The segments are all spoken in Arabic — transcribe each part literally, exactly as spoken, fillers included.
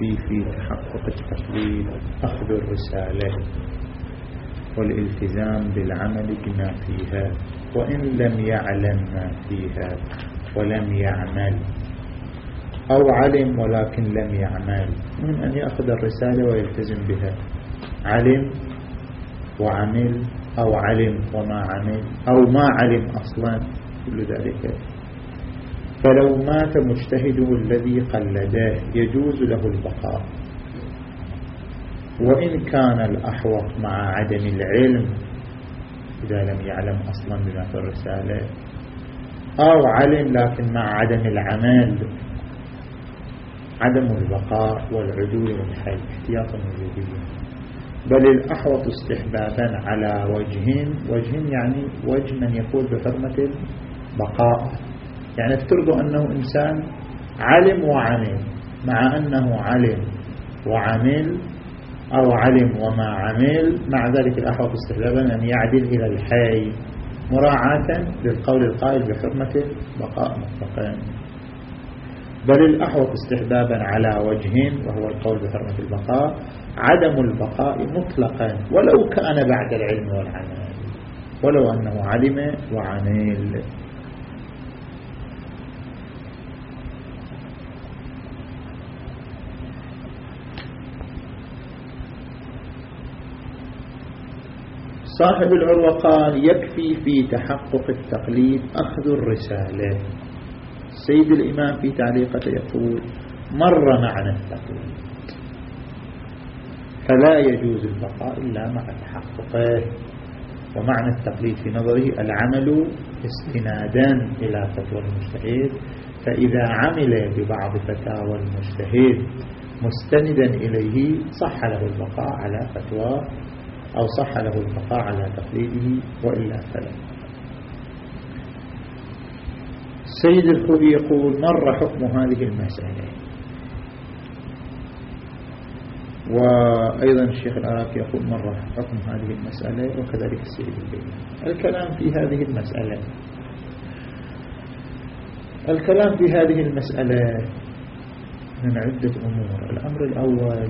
يكفي في تحقق التقليد أخذ الرسالة والالتزام بالعمل بما فيها وإن لم يعلم ما فيها ولم يعمل، أو علم ولكن لم يعمل، من أن يأخذ الرسالة ويلتزم بها، علم وعمل أو علم وما عمل أو ما علم أصلا، كل ذلك. فلو مات مجتهده الذي قلده يجوز له البقاء، وإن كان الأحوط مع عدم العلم إذا لم يعلم أصلا بما في الرسالة، أو علم لكن مع عدم العمل، عدم البقاء والعدول والحل احتياطا وجوديا. بل الأحوط استحبابا على وجهين، وجهين يعني وجه من يقول بحرمة البقاء، يعني افترضوا أنه إنسان علم وعمل، مع أنه علم وعمل أو علم وما عمل، مع ذلك الأحوط استحبابا أن يعدل إلى الحي مراعاة للقول القائل بحرمة البقاء مطلقا. بل الأحوط استحبابا على وجهين، وهو القول بحرمة البقاء، عدم البقاء مطلقا ولو كان بعد العلم والعمل، ولو أنه علم وعمل. صاحب العروة قال يكفي في تحقق التقليد أخذ الرسالة. سيد الإمام في تعليقته يقول مر معنى التقليد فلا يجوز البقاء إلا مع تحققه. ومعنى التقليد في نظره العمل استنادا إلى فتوى المجتهد، فإذا عمل ببعض فتاوى المجتهد مستندا إليه صح له البقاء على فتوى، أو صح له البقاء على تقليده، وإلا فلا. سيد الخوئي يقول مر حكم هذه المسألة. وأيضا الشيخ العراقي يقول مر حكم هذه المسألة، وكذلك السيد البيضاوي. الكلام في هذه المسألة الكلام في هذه المسألة من عدة أمور. الأمر الأول،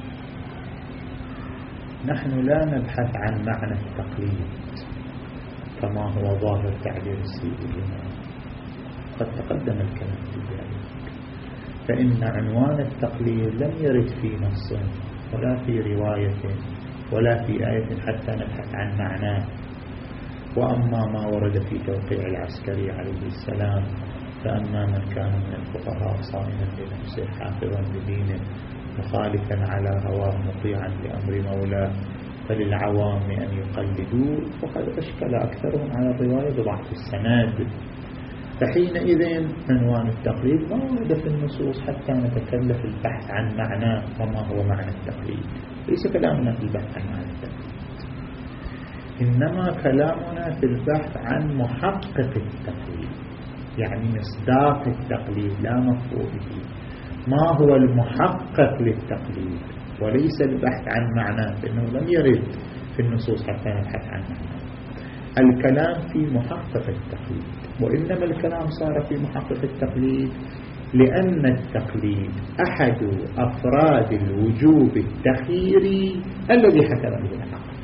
نحن لا نبحث عن معنى التقليد كما هو ظاهر تعبير السيد الإمام، قد تقدم الكلام في ذلك. فإن عنوان التقليد لم يرد في نص ولا في رواية ولا في آية حتى نبحث عن معناه. وأما ما ورد في توقيع العسكري عليه السلام، فأما من كان من الفقهاء صائما لنفسه حافظا لدينه مخالفا على هواه مطيعا لأمر مولاه فللعوام أن يقلدوا، وقد أشكل أكثرهم على الرواية بضعف السند. فحينئذ عنوان التقليد ما ورد في النصوص حتى نتكلف البحث عن معناه وما هو معنى التقليد. ليس كلامنا في البحث عن معنى التقليد، إنما كلامنا في البحث عن محقق التقليد، يعني مصداق التقليد لا مفهومه، ما هو المحقق للتقليد، وليس البحث عن معناه، فإنه لم يرد في النصوص حتى نبحث عن معناه. الكلام في محقق التقليد، وإنما الكلام صار في محقق التقليد لأن التقليد أحد أفراد الوجوب التخييري الذي حكم به العقل،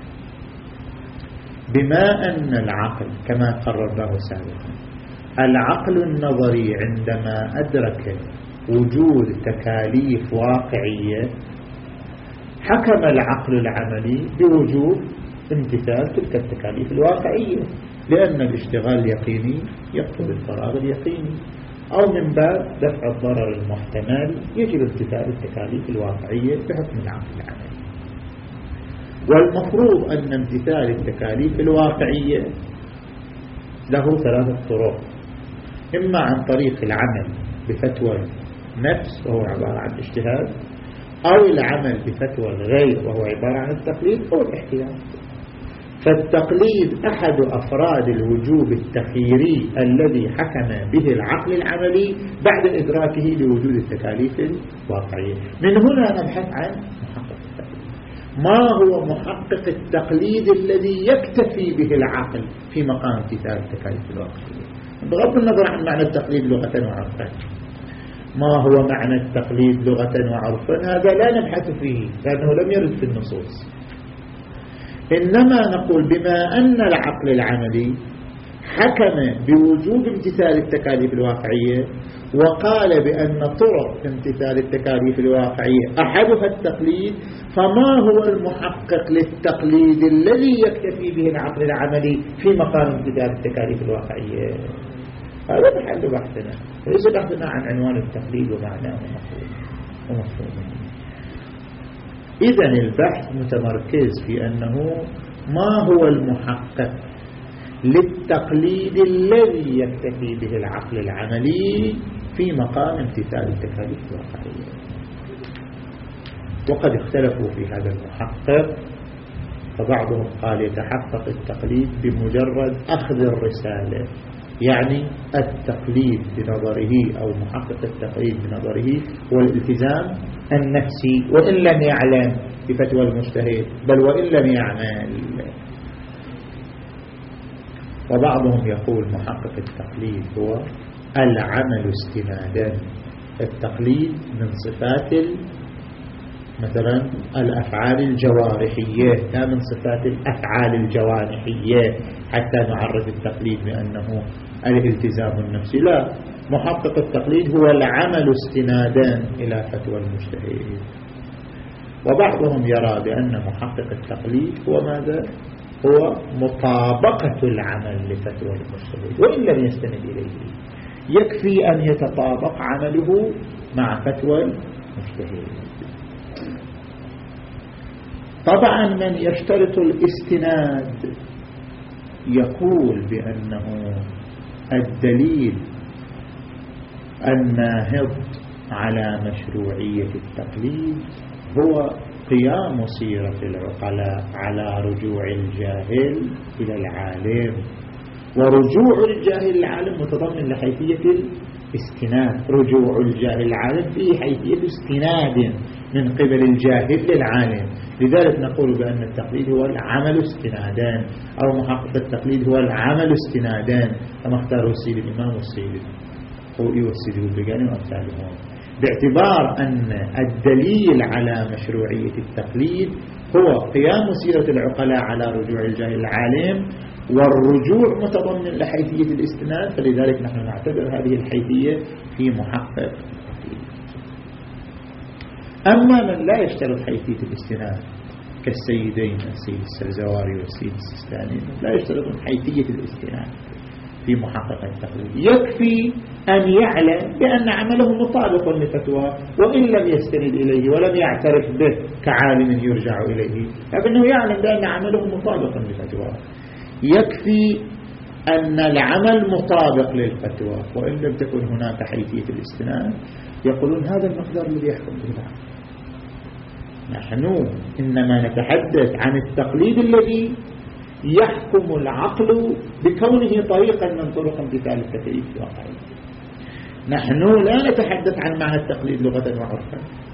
بما أن العقل كما قررناه سابقا العقل النظري عندما أدرك وجود تكاليف واقعية حكم العقل العملي بوجوب امتثال تلك التكاليف الواقعية، لأن الاشتغال اليقيني يقتضي الفراغ اليقيني، أو من باب دفع الضرر المحتمل يجب امتثال التكاليف الواقعية بحكم العقل العملي. والمفروض أن امتثال التكاليف الواقعية له ثلاثة طرق، إما عن طريق العمل بفتوى النفس وهو عبارة عن اجتهاد، أو العمل بفتوى الغير وهو عبارة عن التقليد، أو الاحتياط. فالتقليد أحد أفراد الوجوب التخييري الذي حكم به العقل العملي بعد إدراكه لوجود التكاليف الواقعية. من هنا نبحث عن محقق التقليد. ما هو محقق التقليد الذي يكتفي به العقل في مقام امتثال التكاليف الواقعية، بغض النظر عن معنى التقليد لغة وعرفا؟ ما هو معنى التقليد لغة وعرفا هذا لا نبحث فيه لأنه لم يرد في النصوص، إنما نقول بما أن العقل العملي حكم بوجوب امتثال التكاليف الواقعية وقال بأن طرق امتثال التكاليف الواقعية أحدها التقليد، فما هو المحقق للتقليد الذي يكتفي به العقل العملي في مقام امتثال التكاليف الواقعية؟ هذا محل بحثنا، ليس بحثنا عن عنوان التقليد ومعناه ومفهومه. إذن البحث متمركز في أنه ما هو المحقق للتقليد الذي يكتفي به العقل العملي في مقام امتثال التكاليف الواقعية. وقد اختلفوا في هذا المحقق، فبعضهم قال يتحقق التقليد بمجرد أخذ الرسالة، يعني التقليد بنظره أو محقق التقليد بنظره هو الالتزام النفسي وإن لم يعلم بفتوى المجتهد بل وإن لم يعمل. وبعضهم يقول محقق التقليد هو العمل استنادا. التقليد من صفات مثلا الأفعال الجوارحية لا من صفات الأفعال الجوارحية حتى نعرف التقليد بأنه الالتزام النفسي، لا، محقق التقليد هو العمل استنادا إلى فتوى المجتهد. وبعضهم يرى بأن محقق التقليد هو ماذا؟ هو مطابقة العمل لفتوى المجتهد وإن لم يستند إليه، يكفي أن يتطابق عمله مع فتوى المجتهد. طبعا من يشترط الاستناد يقول بأنه الدليل الناهض على مشروعية التقليد هو قيام سيرة العقلاء على رجوع الجاهل إلى العالم، ورجوع الجاهل العالم متضمن لحيثية الاستناد. رجوع الجاهل العالم فيه حيثية استناد من قبل الجاهل للعالم، لذلك نقول بأن التقليد هو العمل استنادان، أو محقق التقليد هو العمل استنادان كما اختاره السيد الإمام والسيد الخوئي والسيد البقاني وأمثالهم، باعتبار أن الدليل على مشروعية التقليد هو قيام سيرة العقلاء على رجوع الجاهل العالم، والرجوع متضمن لحيثية الاستناد، فلذلك نحن نعتبر هذه الحيثية في محقق التقليد. أما من لا يشترط حيثية الاستناد كالسيدين السيد السرزواري والسيد السيستاني لا يشترطون حيثية الاستناد في محقق التقليد، يكفي أن يعلم بأن عمله مطابق لفتوى وإن لم يستند إليه ولم يعترف به كعالم يرجع إليه، لكنه يعلم بأن عمله مطابق لفتوى. يكفي أن العمل مطابق للفتوى وإن لم تكن هناك حيثية الاستناد. يقولون هذا المقدار الذي يحكم به العقل. نحن إنما نتحدث عن التقليد الذي يحكم العقل بكونه طريقا من طرق امتثال التكاليف الواقعية. نحن لا نتحدث عن معنى التقليد لغة وعرفا،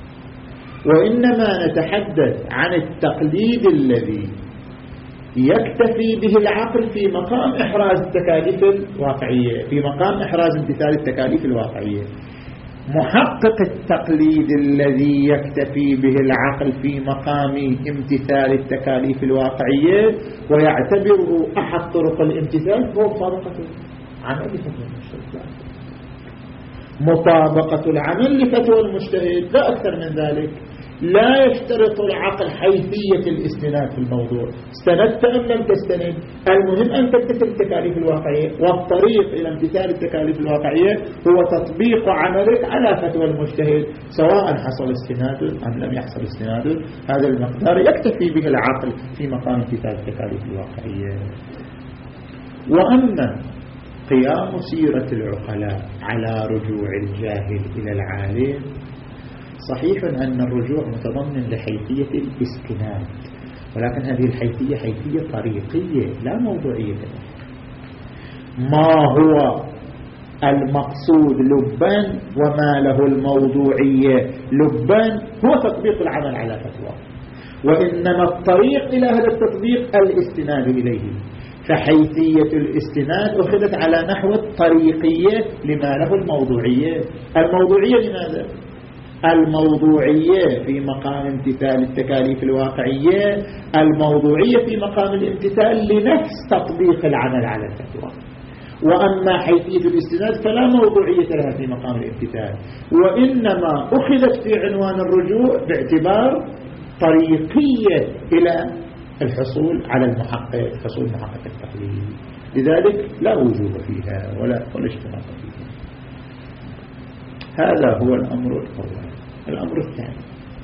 وإنما نتحدث عن التقليد الذي يكتفي به العقل في مقام إحراز التكاليف الواقعية، في مقام إحراز امتثال التكاليف الواقعية. محقق التقليد الذي يكتفي به العقل في مقام امتثال التكاليف الواقعية ويعتبره أحد طرق الامتثال هو مطابقة العمل لفتوى المجتهد. مطابقة العمل لفتوى المجتهد لا أكثر من ذلك. لا يشترط العقل حيثية الاستناد في الموضوع، استندت أم لم تستند، المهم أن تمتثل التكاليف الواقعية، والطريق إلى امتثال التكاليف الواقعية هو تطبيق عملك على فتوى المجتهد سواء حصل استناد أم لم يحصل استناد. هذا المقدار يكتفي به العقل في مقام امتثال التكاليف الواقعية. وأما قيام سيرة العقلاء على رجوع الجاهل إلى العالم، صحيح أن الرجوع متضمن لحيثية الاستناد، ولكن هذه الحيثية حيثية طريقية لا موضوعية. ما هو المقصود لبان وما له الموضوعية لبان هو تطبيق العمل على فتوى، وإنما الطريق إلى هذا التطبيق الاستناد إليه. فحيثية الاستناد أخذت على نحو الطريقية لما له الموضوعية. الموضوعية لماذا؟ الموضوعية في مقام امتثال التكاليف الواقعية، الموضوعية في مقام الامتثال لنفس تطبيق العمل على الفتوى. وأما حيثية الاستناد فلا موضوعية لها في مقام الامتثال، وإنما أخذت في عنوان الرجوع باعتبار طريقية إلى الحصول على المحقق، حصول محقق التقليد. لذلك لا وجوب فيها ولا ولا اشتراك فيها. هذا هو الأمر الأول. الأمر الثاني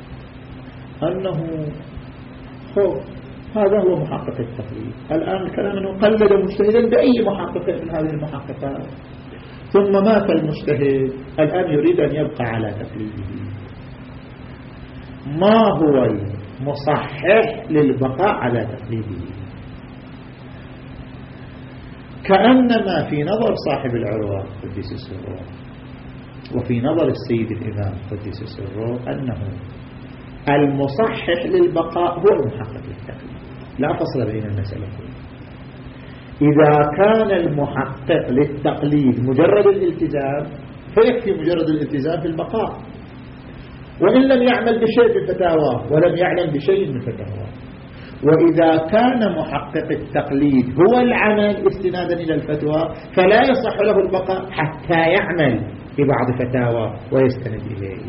أنه خوف هذا هو محقق التقليد. الآن الكلام أنه قلد مجتهدا بأي محقق من هذه المحققات، ثم مات المجتهد، الآن يريد أن يبقى على تقليده. ما هو المصحح للبقاء على تقليده؟ كأنما في نظر صاحب العروة قدس سره وفي نظر السيد الإمام قدس سره أنه المصحح للبقاء هو المحقق للتقليد، لا فصل بين المسألتين. إذا كان المحقق للتقليد مجرد الالتزام فيكفي مجرد الالتزام في البقاء، وإن لم يعمل بشيء من فتاواه ولم يعلم بشيء من فتاواه. وإذا كان محقق التقليد هو العمل استنادا إلى الفتوى فلا يصح له البقاء حتى يعمل ببعض فتاوى ويستند إليه.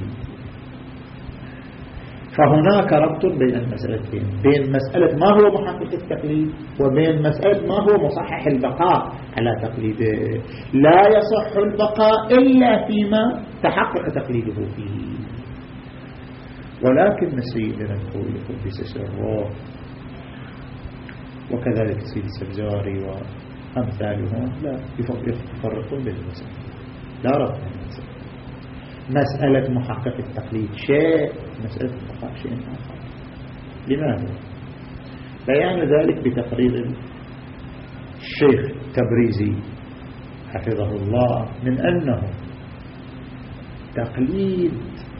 فهناك ربط بين المسألتين، بين مسألة ما هو محقق التقليد وبين مسألة ما هو مصحح البقاء على تقليده. لا يصح البقاء إلا فيما تحقق تقليده فيه. ولكن سيدنا الخوي قدس سره وكذلك سيد السبزاري وأمثالهم لا يفرقون بين المسألة، لا ربط بين المسألة. مسألة محقق التقليد شيء، مسألة البقاء شيء آخر. لماذا؟ بيان ذلك بتقرير الشيخ التبريزي حفظه الله من أنه تقليد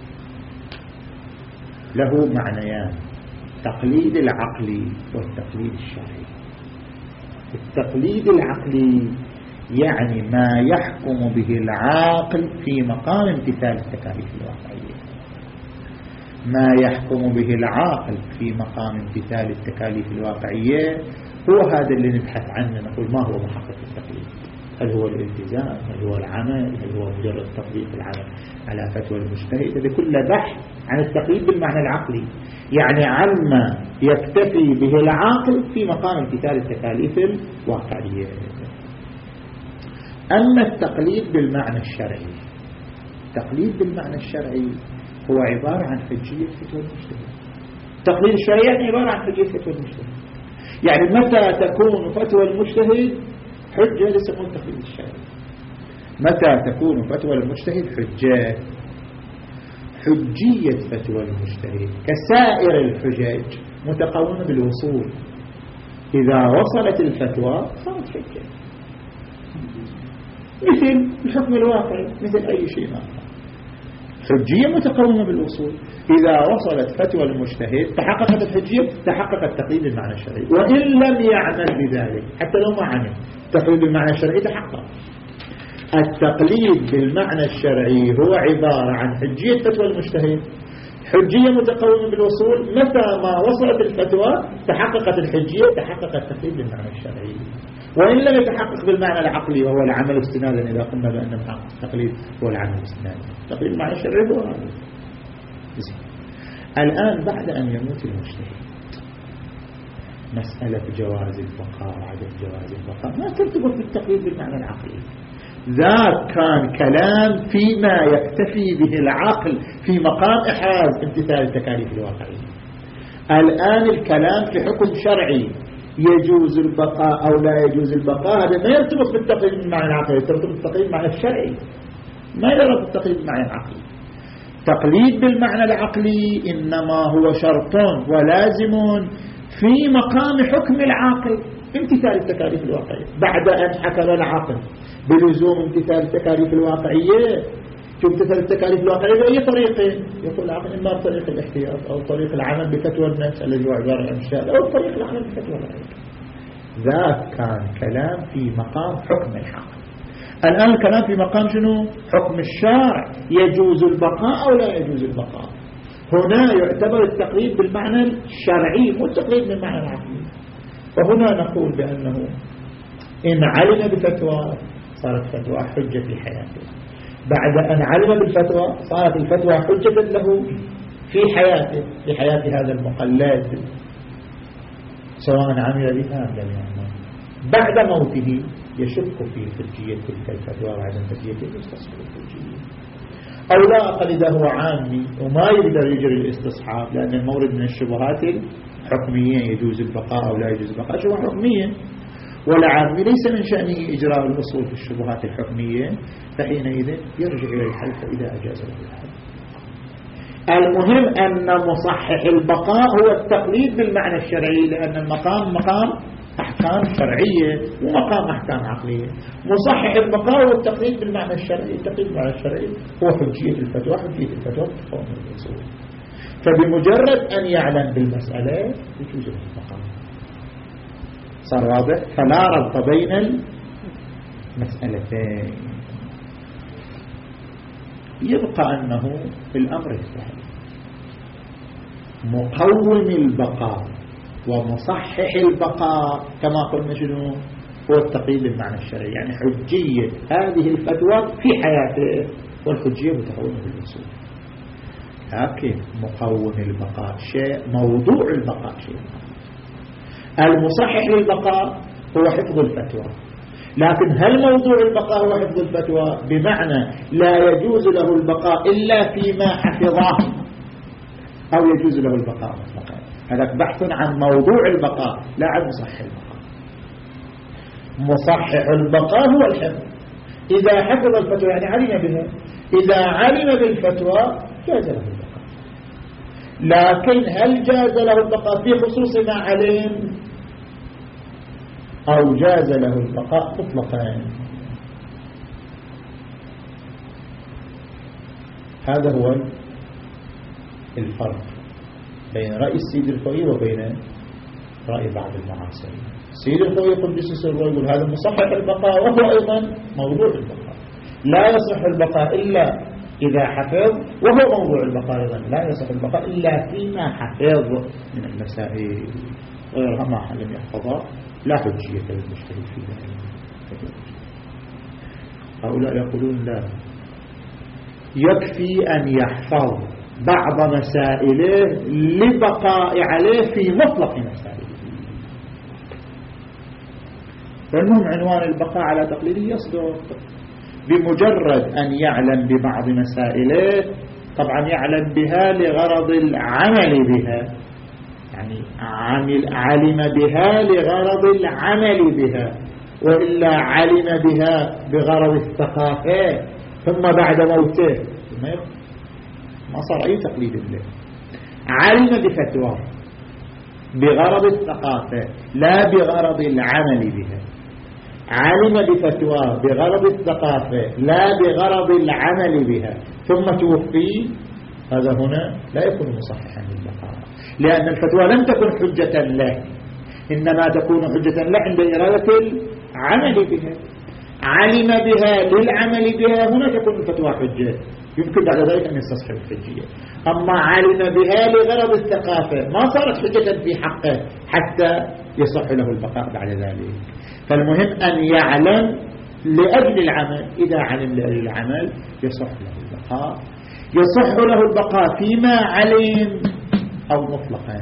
له معنيان: التقليد العقلي والتقليد الشرعي. التقليد العقلي يعني ما يحكم به العاقل في مقام امتثال التكاليف الواقعية. ما يحكم به العاقل في مقام امتثال التكاليف الواقعية هو هذا اللي نبحث عنه، نقول ما هو محقق التقليد؟ هل هو الالتزام؟ هل هو العمل؟ هل هو مجرد تطبيق العمل على فتوى المجتهد؟ هذا كله بحث عن التقليد بالمعنى العقلي، يعني عما يكتفي به العاقل في مقام امتثال التكاليف الواقعية. أما التقليد بالمعنى الشرعي، التقليد بالمعنى الشرعي هو عبارة عن حجية فتوى المجتهد. التقليد الشرعي يعني عبارة عن حجية فتوى المجتهد، يعني متى تكون فتوى المجتهد حجة لسمون التقليد الشرعي. متى تكون فتوى المجتهد حجة؟ حجية فتوى المجتهد كسائر الحجج متقومة بالوصول. إذا وصلت الفتوى صارت حجة، مثل الحكم الواقعي، مثل أي شيء آخر. حجية متقومة بالوصول. إذا وصلت فتوى المجتهد تحققت الحجية، تحقق التقليد بالمعنى الشرعي، وإن لم يعمل بذلك حتى لو ما عمل التقليد بالمعنى الشرعي تحقق. التقليد بالمعنى الشرعي هو عبارة عن حجية فتوى المجتهد، حجية متقومة بالوصول. متى ما وصلت الفتوى تحققت الحجية، تحقق التقليد بالمعنى الشرعي. وإن لم يتحقق بالمعنى العقلي وهو العمل استنادا، إذا قلنا بأن محقق التقليد هو العمل استنادا، التقليد بالمعنى الشرعي هو هذا. الآن بعد أن يموت المجتهد مسألة جواز البقاء وعدم جواز البقاء ما ترتبط بالتقليد بالمعنى العقلي. ذاك كان كلام فيما يكتفي به العقل في مقام إحراز امتثال التكاليف الواقعية. الآن الكلام في حكم شرعي، يجوز البقاء أو لا يجوز البقاء، هذا ما يرتبط بالتقليد بالمعنى العقلي، يرتبط بالتقليد بالمعنى الشرعي، ما يرتبط بالتقليد بالمعنى العقلي. تقليد بالمعنى العقلي إنما هو شرط ولازم في مقام حكم العاقل امتثال التكاليف الواقعية. بعد أن حكم العاقل بلزوم امتثال التكاليف الواقعية، امتثال التكاليف الواقعية بأي طريقين؟ يقول العاقل إما بطريق الاحتياط أو طريق العمل بفتوى النفس الذي هو عبارة عن الشهادة، أو طريق العمل بفتوى العقل. ذاك كان كلام في مقام حكم الحق. الآن الكلام في مقام شنو؟ حكم الشارع، يجوز البقاء أو لا يجوز البقاء. هنا يعتبر التقليد بالمعنى الشرعي مو التقليد بالمعنى العقلي. وهنا نقول بأنه إن علم بفتوى صارت فتوى حجة في حياته، بعد أن علم بالفتوى صارت الفتوى حجة له في حياته، في حياة هذا المقلد، سواء عمل بها أم لم يعمل. بعد موته يشك في حجية تلك الفتوى وعدم حجيته يستصحب الحجية، أو لا أقل إذا هو عامي وما يقدر يجري الاستصحاب، لأن المورد من الشبهات الحكمية يجوز البقاء أو لا يجوز البقاء شبهة حكمية، والعامي ليس من شأنه إجراء الأصول في الشبهات الحكمية، فحينئذ يرجع إلى الحل فإذا أجاز له الحل. المهم أن مصحح البقاء هو التقليد بالمعنى الشرعي، لأن المقام مقام أحكام شرعية ومقام أحكام عقلية. مصحح البقاء هو التقليد بالمعنى الشرعي، التقليد بالمعنى الشرعي هو حجية الفتوى، حجية الفتوى تقوم الأصول. فبمجرد أن يعلم بالمسألة يجوز البقاء. صار واضح؟ فلا ربط بين المسألتين. يبقى أنه الأمر الثاني مقوم البقاء ومصحح البقاء كما قلنا شنو هو التقييد بالمعنى الشرعي، يعني حجية هذه الفتوى في حياته والحجية متقومة بالأصول. لكن مقوم البقاء شيء، موضوع البقاء شيء. المصحح للبقاء هو حفظ الفتوى، لكن هل موضوع البقاء هو حفظ الفتوى بمعنى لا يجوز له البقاء إلا فيما حفظه، أو يجوز له البقاء مطلقا؟ هذا بحث عن موضوع البقاء لا عن مصحح البقاء. مصحح البقاء هو الحفظ، إذا حفظ الفتوى يعني علم بها، إذا علم بالفتوى جاز له البقاء. لكن هل جاز له البقاء في خصوص ما علم أو جاز له البقاء مطلقا؟ هذا هو الفرق بين رأي السيد الخوئي وبين رأي بعض المعاصرين. السيد الخوئي قدس سره يقول هذا مصحح البقاء وهو أيضا موضوع البقاء، لا يصح البقاء إلا إذا حفظ، وهو موضوع البقاء أيضا لا يصح البقاء إلا فيما حفظ من المسائل، غيرها ما لم يحفظها لا حجية للمجتهد في ذلك. هؤلاء يقولون لا، يكفي أن يحفظ بعض مسائله لبقاء عليه في مطلق مسائله. فالمهم عنوان البقاء على تقليده يصدق بمجرد أن يعلم ببعض مسائله، طبعا يعلم بها لغرض العمل بها، يعني عمل علم بها لغرض العمل بها، وإلا علم بها بغرض الثقافة ثم بعد موته ما صار أي تقليد له. علم بفتوى بغرض الثقافة لا بغرض العمل بها، علم بفتوى بغرض الثقافة لا بغرض العمل بها ثم توفي، هذا هنا لا يكون مصححا للبقاء، لأن الفتوى لم تكن حجة له، إنما تكون حجة له عند إرادة العمل بها. علم بها للعمل بها هنا تكون الفتوى حجة، يمكن بعد ذلك أن يستصحب الحجية. أما علم بها لغرض الثقافة ما صارت حجة في حقه حتى يصح له البقاء بعد ذلك. فالمهم أن يعلم لأجل العمل، إذا علم لأجل العمل يصح له البقاء، يصح له البقاء فيما علم أو مطلقا.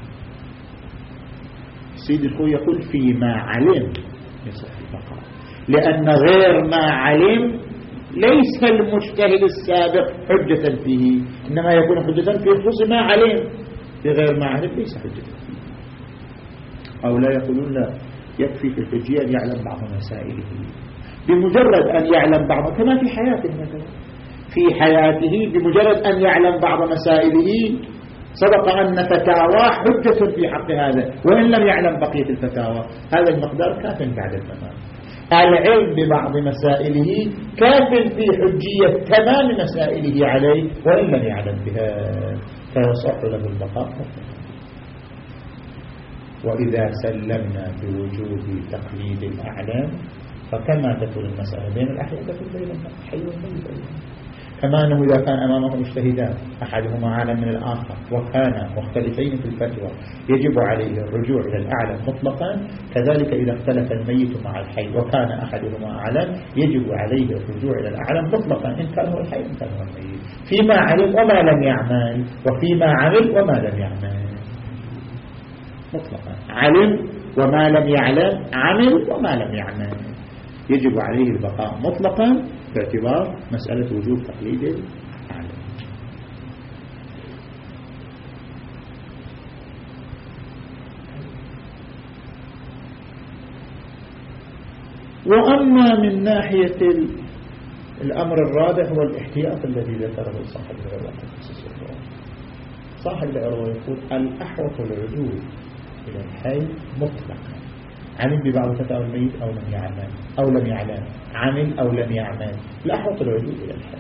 سيد الخوي يقول فيما علم يصح البقاء، لأن غير ما علم ليس المجتهد السابق حجة فيه، إنما يكون حجة في خصوص ما علم، في غير ما علم ليس حجة فيه. أو لا يقولون لا، يكفي في الحجية أن يعلم بعض مسائله، بمجرد أن يعلم بعض، كما في حياته مثلا، في حياته بمجرد أن يعلم بعض مسائله سبق أن فتاوى حجة في حق هذا، وإن لم يعلم بقية الفتاوى هذا المقدار كاف بعد التمام. العلم ببعض مسائله كاف في حجية تمام مسائله عليه وإن لم يعلم بها، فيصح له البقاء. وإذا سلمنا بوجوب تقليد الأعلام فكما تكون المسألة بين الأحياء تكون بين الحي والميت. كما أنه إذا كان أمامه مجتهدان أحدهما أعلم من الآخر وكان مختلفين في الفتوى يجب عليه الرجوع إلى الأعلم مطلقا، كذلك إذا اختلف الميت مع الحي وكان أحدهما أعلم يجب عليه الرجوع إلى الأعلم مطلقا، إن كان هو الحي إن كان هو الميت، فيما علم وما لم يعمل، وفيما عمل وما لم يعمل مطلقا. علم وما لم يعلم، عمل وما لم يعمل، يجب عليه البقاء مطلقا باعتبار مسألة وجوب تقليد الأعلام. وأما من ناحية الأمر الرابع هو الاحتياط الذي ذكره صاحب العروة. صاحب العروة يقول الأحوط العدول إلى الحي مطلقا، علم ببعض فتاوى الميت أو لم يعلم أو لم يعلم، عمل أو لم يعمل، الأحوط العدول إلى الحي.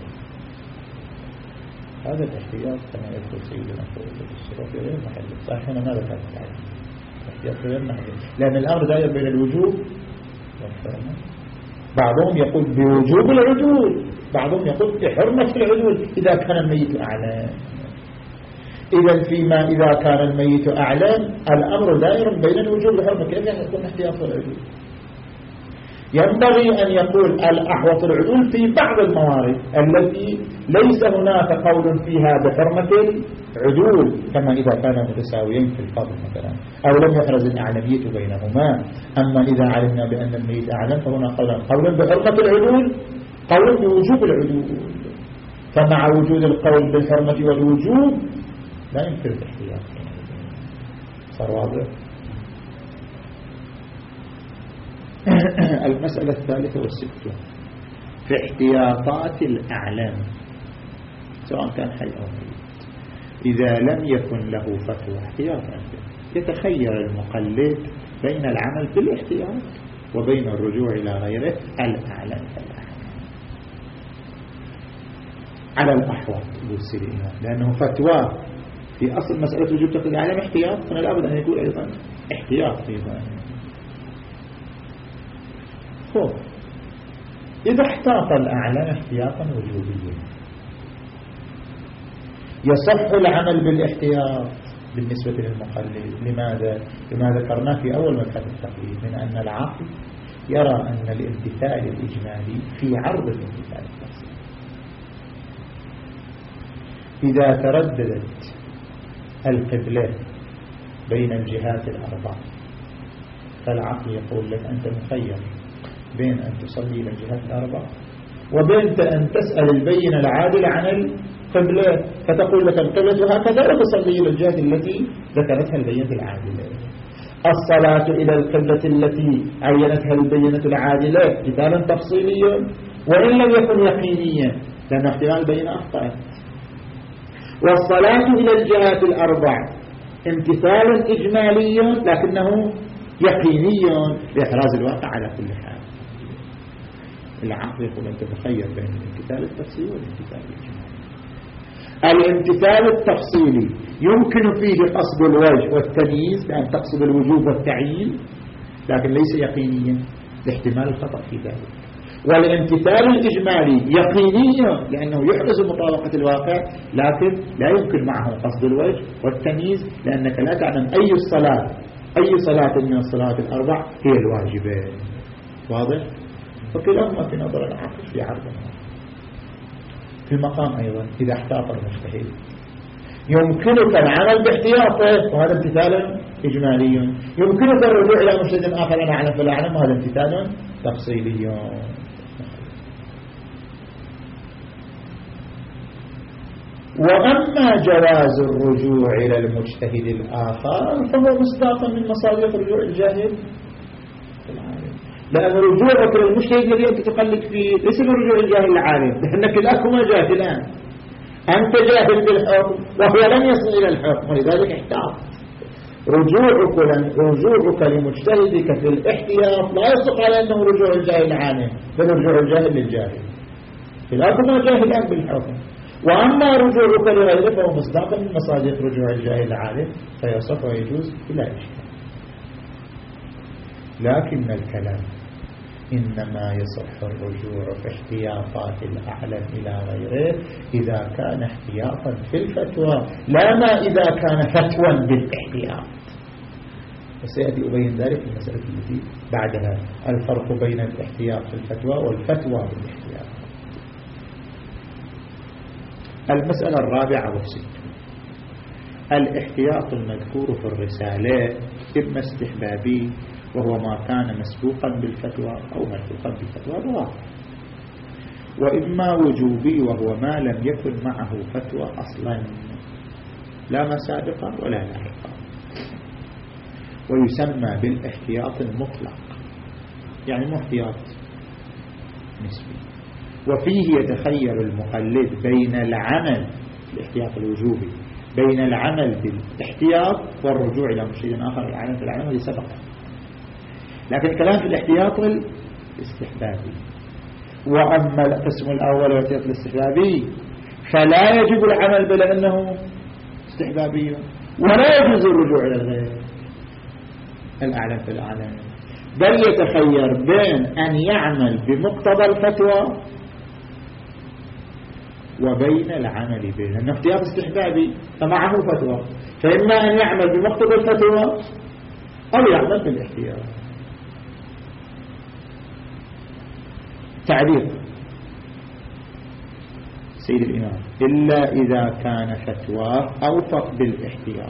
هذا الاحتياط كما يقول سيدنا فوق الصراط غير محل صحيح. هنا ماذا كانت تعلم؟ الاحتياط غير محل، لأن الأمر دائر بين الوجوب والحرمة. بعضهم يقول بوجوب العدول، بعضهم يقول بحرمة العدول إذا كان الميت أعلم. إذا فيما إذا كان الميت أعلم الأمر دائر بين الوجوب والحرمة، كيف يكون احتياط العدول؟ ينبغي أن يقول الأحوط العدول في بعض الموارد التي ليس هناك قول فيها بحرمة العدول، كما إذا كان متساويين في الفضل مثلا أو لم يحرز الأعلمية بينهما. أما إذا علمنا بأن الميت أعلم فهنا قولا قولا بحرمة العدول، قول بوجوب العدول. فمع وجود القول بالحرمة والوجوب لا يمكن الاحتياط. صار واضح؟ المسألة الثالثة والستون في احتياطات الأعلام سواء كان حي أو ميت. إذا لم يكن له فتوى احتياط عنده، يتخير المقلد بين العمل بالاحتياط وبين الرجوع إلى غيره الأعلام فالأعلام على الأحوط بالسرينة، لأنه فتوى في أصل مسألة وجوب تقليد الأعلام احتياط، فلا لابد أن يكون أيضا احتياط أيضا. هو إذا احتاط الأعلام احتياطا وجوبيا يصح العمل بالاحتياط بالنسبة للمقلد. لماذا؟ لما ذكرناه في أول مبحث التقليد من أن العقل يرى أن الامتثال الإجمالي في عرض الامتثال التفصيلي. إذا ترددت القبلة بين الجهات الأربع فالعقل يقول لك أنت مخير بين أن تصلي إلى الجهات الأربع وبين أن تسأل البينة العادلة عن القبلة، فتقول لك القبلة هكذا وتصلي إلى الجهة التي ذكرتها البينة العادلة. الصلاة إلى القبلة التي عينتها البينة العادلة مثالا تفصيليا وإن لم يكن يقينيا لأن احتمال البينة أخطأت. والصلاة إلى الجهات الأربع امتثال إجمالي لكنه يقيني لإحراز الواقع على كل حال. العقل يقول أنت تخير بين الامتثال التفصيلي والامتثال الإجمالي. الامتثال التفصيلي يمكن فيه قصد الوجه والتمييز لأن تقصد الوجوب والتعيين لكن ليس يقينيا لاحتمال الخطأ في ذلك. والامتثال الإجمالي يقيني لأنه يحرز مطابقة الواقع لكن لا يمكن معه قصد الوجه والتمييز لأنك لا تعلم أي الصلاة أي صلاة من الصلاة الأربع هي الواجبة. واضح؟ فكلاهما في نظر العقل في عرضنا. في المقام أيضا إذا احتاط المجتهد يمكنك العمل باحتياطه وهذا امتثال إجمالي، يمكنك الرجوع إلى مجتهد آخر أنا أعلم فلا أعلم وهذا امتثال تفصيلي. وأما جواز الرجوع إلى المجتهد الآخر فهو مصداقا من مصادق رجوع الجاهل العالم، لأن رجوعك للمجتهد الذي أنت تقلد فيه ليس برجوع الجاهل العالم لأنك كلاكما جاهلان. أنت جاهل بالحكم وهو لم يصل إلى الحكم ولذلك احتاط. رجوعك رجوعك لمجتهدك في الاحتياط لا يصدق على أنه رجوع الجاهل العالم بل رجوع الجاهل للجاهل، كلاكما جاهلان بالحكم. وأما رجوعك لغيره فهو مصداقا من مصادق رجوع الجاهل العالم فيصح ويجوز بلا إشكال. لكن الكلام إنما يصح الرجوع في احتياطات الأعلم إلى غيره إذا كان احتياطا في الفتوى، لا ما إذا كان فتوى بالاحتياط. وسيأتي أبين ذلك في المسألة التي بعدها، الفرق بين الاحتياط في الفتوى والفتوى بالاحتياط. المسألة الرابعة والستون، الاحتياط المذكور في الرسالة إما استحبابي وهو ما كان مسبوقا بالفتوى أو مسبوقا بالفتوى بواقع، وإما وجوبي وهو ما لم يكن معه فتوى أصلا، لا مسابقا ولا لاحقا، ويسمى بالاحتياط المطلق، يعني مو احتياط نسبي. وفيه يتخير المقلد بين العمل الاحتياط الوجوبي بين العمل بالاحتياط والرجوع إلى مرشد آخر العمل في العمل الذي سبق. لكن الكلام في الاحتياط الاستحبابي. وأما القسم الأول والاحتياط الاستحبابي فلا يجب العمل بلا أنه استحبابي، ولا يجوز الرجوع إلى الغير الأعلم في الأعلم، بل يتخير بين أن يعمل بمقتضى الفتوى وبين العمل به، لأنه احتياط استحبابي فمعه فتوى، فإما أن يعمل بمقتضى الفتوى أو يعمل بالاحتياط. تعبير سيد الإمام إلا إذا كان فتوى أوفق بالاحتياط،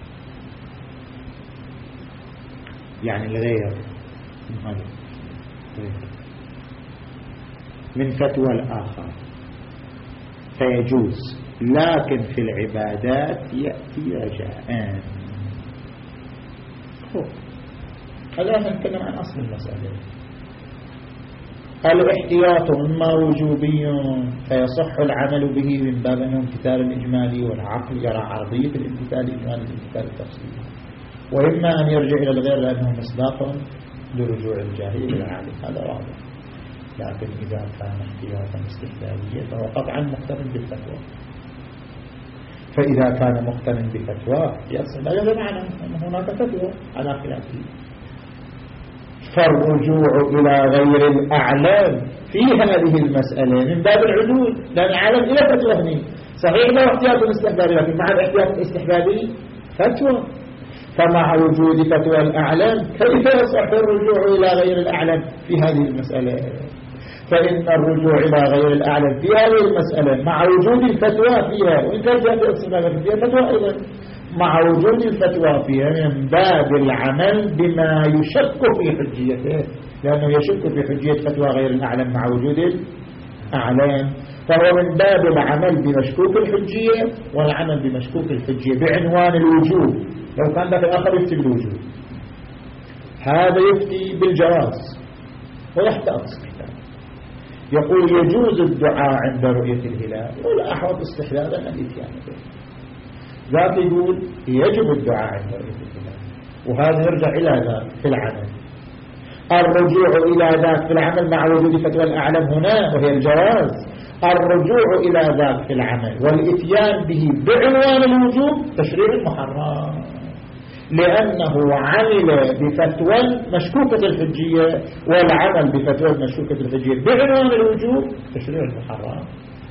يعني الغير من فتوى الآخر فيجوز، لكن في العبادات يأتي رجاء. هذا نتكلم عن أصل المسألة. الاحتياط إما وجوبي فيصح العمل به من باب أنه امتثال الإجمالي، والعقل يرى عرضية الامتثال الإجمالي الامتثال التفصيلي، وإما أن يرجع إلى الغير لأنه مصداق لرجوع الجاهل إلى العالم، هذا واضح. لكن إذا كان احتياطا استحبابيا فهو قطعا مقترن بالفتوى، فإذا كان مقترن بفتوى يصل هذا معنى أن هناك فتوى على خلافه. فالرجوع إلى غير الأعلام في هذه المسألة من باب العدول، لأن العالم إلى فتوى هني صحيح لا احتياط استحبابي، لكن مع الاحتياط الاستحبابي فتوى، فمع وجود فتوى الأعلام كيف يصح الرجوع إلى غير الأعلام في هذه المسألة؟ فإن الرجوع إلى غير الأعلام في هذه المسألة مع وجود الفتوى فيها، وإن كان فيها فتوى أيضا، مع وجود الفتوى فيها من باب العمل بما يشك في حجيته، لأنه يشك في حجية فتوى غير الأعلام مع وجود الأعلام، فهو من باب العمل بمشكوك الحجية والعمل بمشكوك الحجية بعنوان الوجوب. لو كان ذاك الآخر يفتي بالوجوب، هذا يفتي بالجواز ويحتاط استحباب، يقول يجوز الدعاء عند رؤية الهلال ولا أحوط استحبابا الاتيان به، ذاك يقول يجب الدعاء عند رؤية الهلال، وهذا يرجع إلى ذاك في العمل. الرجوع إلى ذاك في العمل مع وجود فتوى الأعلم هنا وهي الجواز، الرجوع إلى ذاك في العمل والإتيان به بعنوان الوجوب تشريع محرم، لأنه عمل بفتوى مشكوكة الحجية، والعمل بفتوى مشكوكة الحجية بعنوان الوجوب تشريع المحرم.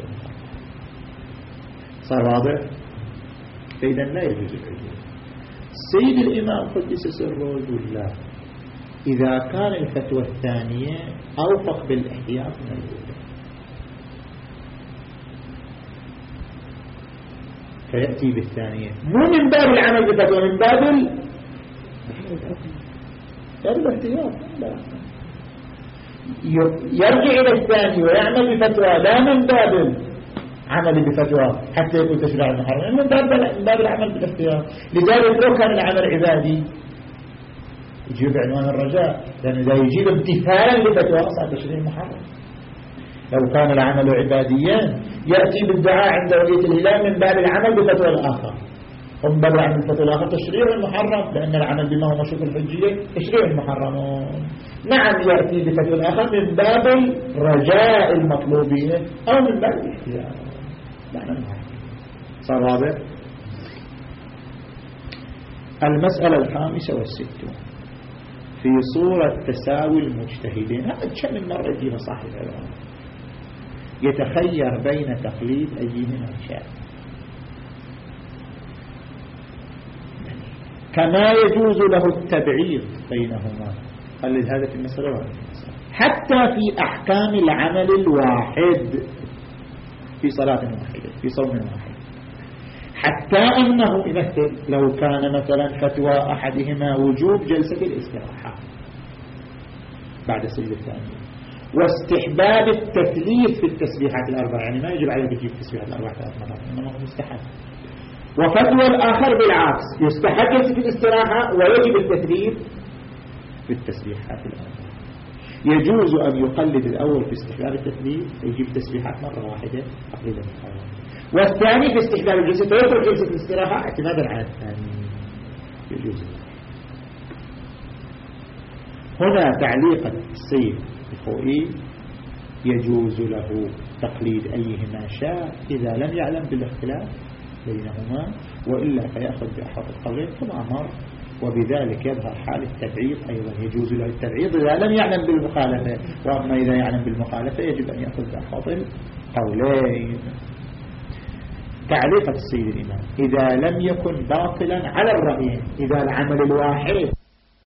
صار واضح؟ فإذا لا يجوز العجوب. سيد الإمام قدس سره يقول لا، إذا كان الفتوى الثانية أوفق بالاحتياط من الأولى فيأتي بالثانية، مو من باب العمل بفتوى، من باب الاحتياط، يرجع إلى الثاني ويعمل بفتوى، لا من باب عمل بفتوى حتى يكون تشريع المحرم، من باب من باب العمل بالاحتياط. لذلك لو كان العمل عبادي يجيب عنوان الرجاء، لأن إذا يجيب امتثالا لفتوى صار تشريع المحرم. لو كان العمل عباديا يأتي بالدعاء عند رؤية الهلال من باب العمل بفتوى الآخر، ومن باب العمل بفتوى الآخر تشريع المحرم، لأن العمل بما هو مشروط الحجية تشريع المحرم. نعم يأتي بفتوى الآخر من باب الرجاء المطلوبية أو من باب الاحتياط. صار واضح؟ المسألة الخامسة والستون، في صورة تساوي المجتهدين. هذا كم من مرة يجينا صاحب العلم يتخير بين تقليد أيهما شاء، كما يجوز له التبعيض بينهما. قلد هذا في المسألة حتى في أحكام العمل الواحد في صلاة واحدة في صوم واحد، حتى أنه يمثل لو كان مثلا فتوى أحدهما وجوب جلسة الاستراحة بعد السجدة الثانية واستحباب التثليث في التسبيحات الأربعة، يعني ما يجب عليك تجيب التسبيحات الأربعة ثلاث مرات إنما هو مستحب. وفتوى الآخر بالعكس، يستحب جلسة الاستراحة ويجب التثليث في التسبيحات الأربعة. يجوز أن يقلد الأول في استحباب التثليث ويجيب تسبيحات مرة واحدة تقليدا الأول، والثاني في استحباب الجلسة ويترك جلسة الاستراحة اعتمادا على الثاني. يجوز. هنا تعليق السيد الخوئي يجوز له تقليد أيهما شاء إذا لم يعلم بالاختلاف بينهما، وإلا فيأخذ بأحد القولين كما أمر، وبذلك يظهر حال التبعيض أيضا. يجوز له التبعيض إذا لم يعلم بالمخالفة، وأما إذا يعلم بالمخالفة يجب أن يأخذ بأحد القولين. تعليق السيد الإمام: إذا لم يكن باطلا على الرأيين، إذا العمل الواحد